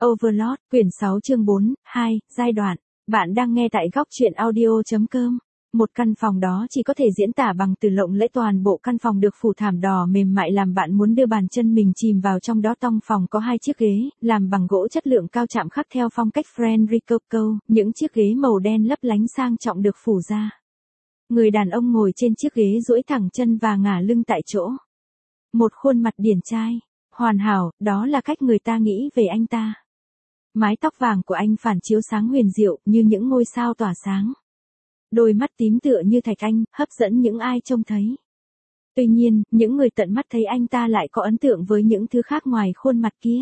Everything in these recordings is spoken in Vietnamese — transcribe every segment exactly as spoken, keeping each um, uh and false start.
Overlord, quyển sáu chương bốn, hai, giai đoạn. Bạn đang nghe tại góc truyện audio.com. Một căn phòng đó chỉ có thể diễn tả bằng từ lộng lẫy, toàn bộ căn phòng được phủ thảm đỏ mềm mại làm bạn muốn đưa bàn chân mình chìm vào trong đó. Trong phòng có hai chiếc ghế, làm bằng gỗ chất lượng cao chạm khắc theo phong cách French Rococo, những chiếc ghế màu đen lấp lánh sang trọng được phủ ra. Người đàn ông ngồi trên chiếc ghế duỗi thẳng chân và ngả lưng tại chỗ. Một khuôn mặt điển trai, hoàn hảo, đó là cách người ta nghĩ về anh ta. Mái tóc vàng của anh phản chiếu sáng huyền diệu như những ngôi sao tỏa sáng. Đôi mắt tím tựa như thạch anh, hấp dẫn những ai trông thấy. Tuy nhiên, những người tận mắt thấy anh ta lại có ấn tượng với những thứ khác ngoài khuôn mặt kia.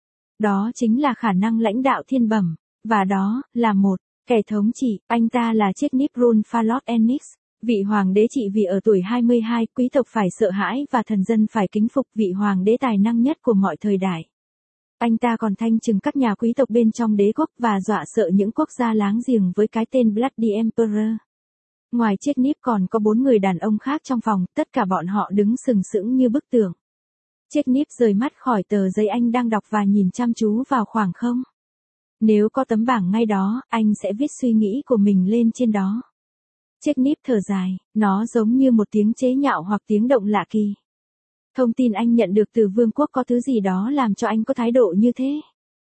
Đó chính là khả năng lãnh đạo thiên bẩm, và đó là một kẻ thống trị. Anh ta là Chernip Runfalot Enix, vị hoàng đế trị vì ở tuổi hai mươi hai, quý tộc phải sợ hãi và thần dân phải kính phục, vị hoàng đế tài năng nhất của mọi thời đại. Anh ta còn thanh trừng các nhà quý tộc bên trong đế quốc và dọa sợ những quốc gia láng giềng với cái tên Bloody Emperor. Ngoài Chernip còn có bốn người đàn ông khác trong phòng, tất cả bọn họ đứng sừng sững như bức tượng. Chernip rời mắt khỏi tờ giấy anh đang đọc và nhìn chăm chú vào khoảng không. Nếu có tấm bảng ngay đó, anh sẽ viết suy nghĩ của mình lên trên đó. Chernip thở dài, nó giống như một tiếng chế nhạo hoặc tiếng động lạ kỳ. Thông tin anh nhận được từ vương quốc có thứ gì đó làm cho anh có thái độ như thế.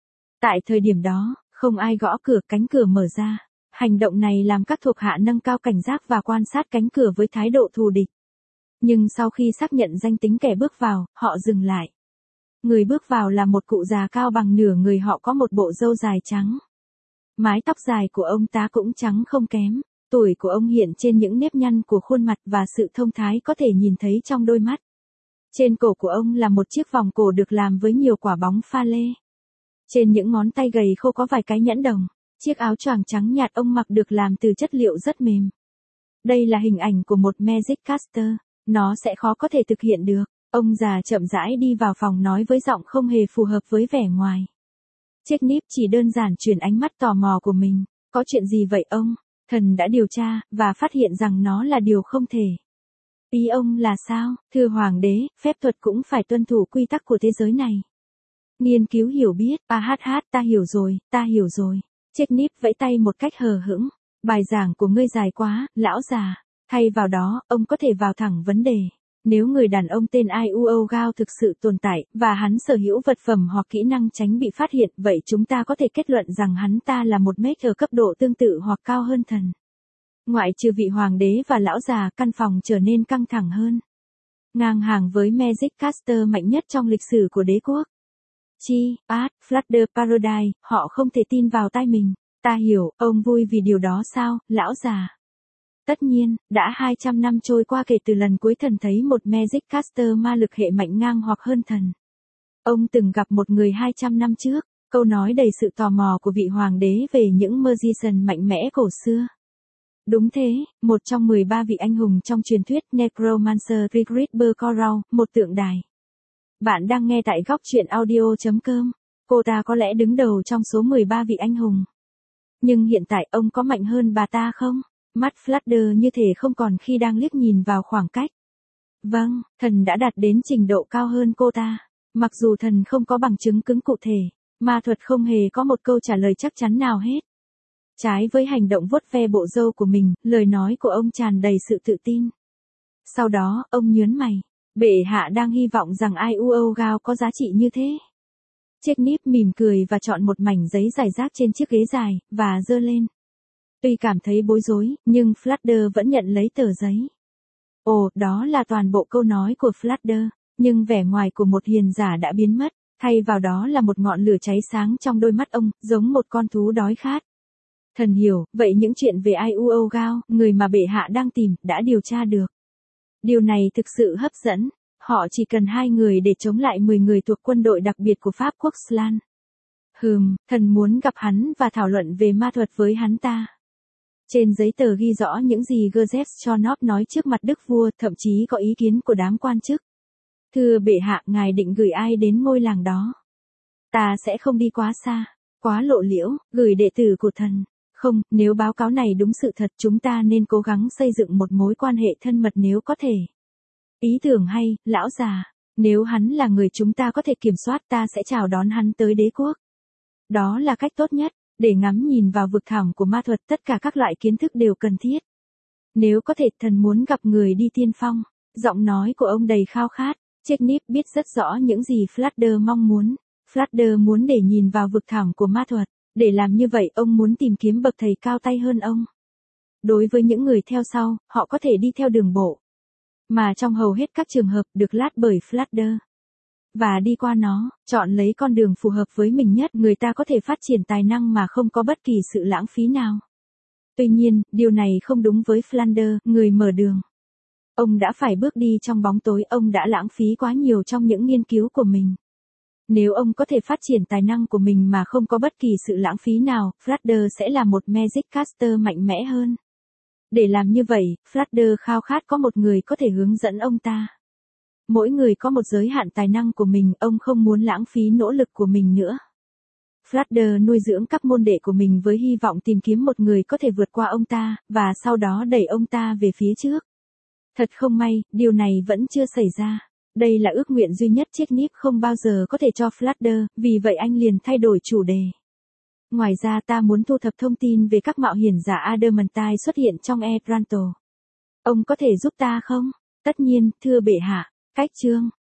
Tại thời điểm đó, không ai gõ cửa, cánh cửa mở ra. Hành động này làm các thuộc hạ nâng cao cảnh giác và quan sát cánh cửa với thái độ thù địch. Nhưng sau khi xác nhận danh tính kẻ bước vào, họ dừng lại. Người bước vào là một cụ già cao bằng nửa người, họ có một bộ râu dài trắng. Mái tóc dài của ông ta cũng trắng không kém. Tuổi của ông hiện trên những nếp nhăn của khuôn mặt và sự thông thái có thể nhìn thấy trong đôi mắt. Trên cổ của ông là một chiếc vòng cổ được làm với nhiều quả bóng pha lê. Trên những ngón tay gầy khô có vài cái nhẫn đồng. Chiếc áo choàng trắng nhạt ông mặc được làm từ chất liệu rất mềm. Đây là hình ảnh của một Magic Caster. Nó sẽ khó có thể thực hiện được. Ông già chậm rãi đi vào phòng nói với giọng không hề phù hợp với vẻ ngoài. Chernip chỉ đơn giản chuyển ánh mắt tò mò của mình. Có chuyện gì vậy ông? Thần đã điều tra, và phát hiện rằng nó là điều không thể. Ý ông là sao? Thưa hoàng đế, phép thuật cũng phải tuân thủ quy tắc của thế giới này. Nghiên cứu hiểu biết, a hát hát, ta hiểu rồi, ta hiểu rồi. Chernip vẫy tay một cách hờ hững. Bài giảng của ngươi dài quá, lão già. Thay vào đó, ông có thể vào thẳng vấn đề. Nếu người đàn ông tên Iuo Gao thực sự tồn tại, và hắn sở hữu vật phẩm hoặc kỹ năng tránh bị phát hiện, vậy chúng ta có thể kết luận rằng hắn ta là một mech ở cấp độ tương tự hoặc cao hơn thần. Ngoại trừ vị hoàng đế và lão già, căn phòng trở nên căng thẳng hơn. Ngang hàng với Magic Caster mạnh nhất trong lịch sử của đế quốc. Chi, Art, Flutter Paradise, họ không thể tin vào tai mình. Ta hiểu, ông vui vì điều đó sao, lão già? Tất nhiên, đã hai trăm năm trôi qua kể từ lần cuối thần thấy một Magic Caster ma lực hệ mạnh ngang hoặc hơn thần. Ông từng gặp một người hai trăm năm trước, câu nói đầy sự tò mò của vị hoàng đế về những Magician mạnh mẽ cổ xưa. Đúng thế, một trong mười ba vị anh hùng trong truyền thuyết Necromancer Rigrid Bercorau, một tượng đài. Bạn đang nghe tại góc truyện audio.com. Cô ta có lẽ đứng đầu trong số mười ba vị anh hùng. Nhưng hiện tại ông có mạnh hơn bà ta không? Mắt Flutter như thể không còn khi đang liếc nhìn vào khoảng cách. Vâng, thần đã đạt đến trình độ cao hơn cô ta. Mặc dù thần không có bằng chứng cứng cụ thể, ma thuật không hề có một câu trả lời chắc chắn nào hết. Trái với hành động vuốt ve bộ râu của mình, lời nói của ông tràn đầy sự tự tin. Sau đó, ông nhớn mày. Bệ hạ đang hy vọng rằng Iuo Gao có giá trị như thế. Chernip mỉm cười và chọn một mảnh giấy rải rác trên chiếc ghế dài, và giơ lên. Tuy cảm thấy bối rối, nhưng Flutter vẫn nhận lấy tờ giấy. Ồ, đó là toàn bộ câu nói của Flutter, nhưng vẻ ngoài của một hiền giả đã biến mất, thay vào đó là một ngọn lửa cháy sáng trong đôi mắt ông, giống một con thú đói khát. Thần hiểu, vậy những chuyện về Iuo Gao, người mà bệ hạ đang tìm, đã điều tra được. Điều này thực sự hấp dẫn, họ chỉ cần hai người để chống lại mười người thuộc quân đội đặc biệt của Pháp quốc Slan. Hừm, thần muốn gặp hắn và thảo luận về ma thuật với hắn ta. Trên giấy tờ ghi rõ những gì Joseph Chonop nói trước mặt đức vua, thậm chí có ý kiến của đám quan chức. Thưa bệ hạ, ngài định gửi ai đến ngôi làng đó? Ta sẽ không đi quá xa, quá lộ liễu, gửi đệ tử của thần. Không, nếu báo cáo này đúng sự thật, chúng ta nên cố gắng xây dựng một mối quan hệ thân mật nếu có thể. Ý tưởng hay, lão già. Nếu hắn là người chúng ta có thể kiểm soát, ta sẽ chào đón hắn tới đế quốc. Đó là cách tốt nhất, để ngắm nhìn vào vực thẳm của ma thuật, tất cả các loại kiến thức đều cần thiết. Nếu có thể, thần muốn gặp người đi tiên phong. Giọng nói của ông đầy khao khát. Cheknip biết rất rõ những gì Fludder mong muốn. Fludder muốn để nhìn vào vực thẳm của ma thuật. Để làm như vậy, ông muốn tìm kiếm bậc thầy cao tay hơn ông. Đối với những người theo sau, họ có thể đi theo đường bộ. Mà trong hầu hết các trường hợp được lát bởi Fludder. Và đi qua nó, chọn lấy con đường phù hợp với mình nhất, người ta có thể phát triển tài năng mà không có bất kỳ sự lãng phí nào. Tuy nhiên, điều này không đúng với Fludder, người mở đường. Ông đã phải bước đi trong bóng tối, ông đã lãng phí quá nhiều trong những nghiên cứu của mình. Nếu ông có thể phát triển tài năng của mình mà không có bất kỳ sự lãng phí nào, Fludder sẽ là một Magic Caster mạnh mẽ hơn. Để làm như vậy, Fludder khao khát có một người có thể hướng dẫn ông ta. Mỗi người có một giới hạn tài năng của mình, ông không muốn lãng phí nỗ lực của mình nữa. Fludder nuôi dưỡng các môn đệ của mình với hy vọng tìm kiếm một người có thể vượt qua ông ta, và sau đó đẩy ông ta về phía trước. Thật không may, điều này vẫn chưa xảy ra. Đây là ước nguyện duy nhất Cheknip không bao giờ có thể cho Fludder, vì vậy anh liền thay đổi chủ đề. Ngoài ra ta muốn thu thập thông tin về các mạo hiểm giả Adamantine xuất hiện trong Eranto. Ông có thể giúp ta không? Tất nhiên, thưa bệ hạ. Cách chương